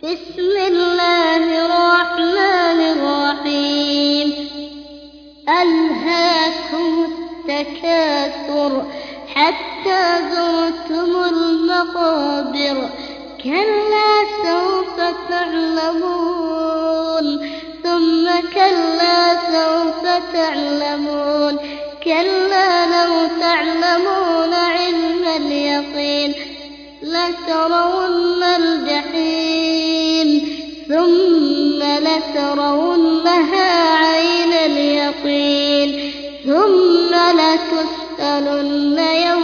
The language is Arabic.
بسم الله الرحمن الرحيم. ألهاكم التكاثر حتى زرتم المقابر، كلا سوف تعلمون ثم كلا سوف تعلمون، كلا لو تعلمون علم اليقين لترون الجحيم ثم لترونها عين اليقين ثم لتسألن يومئذ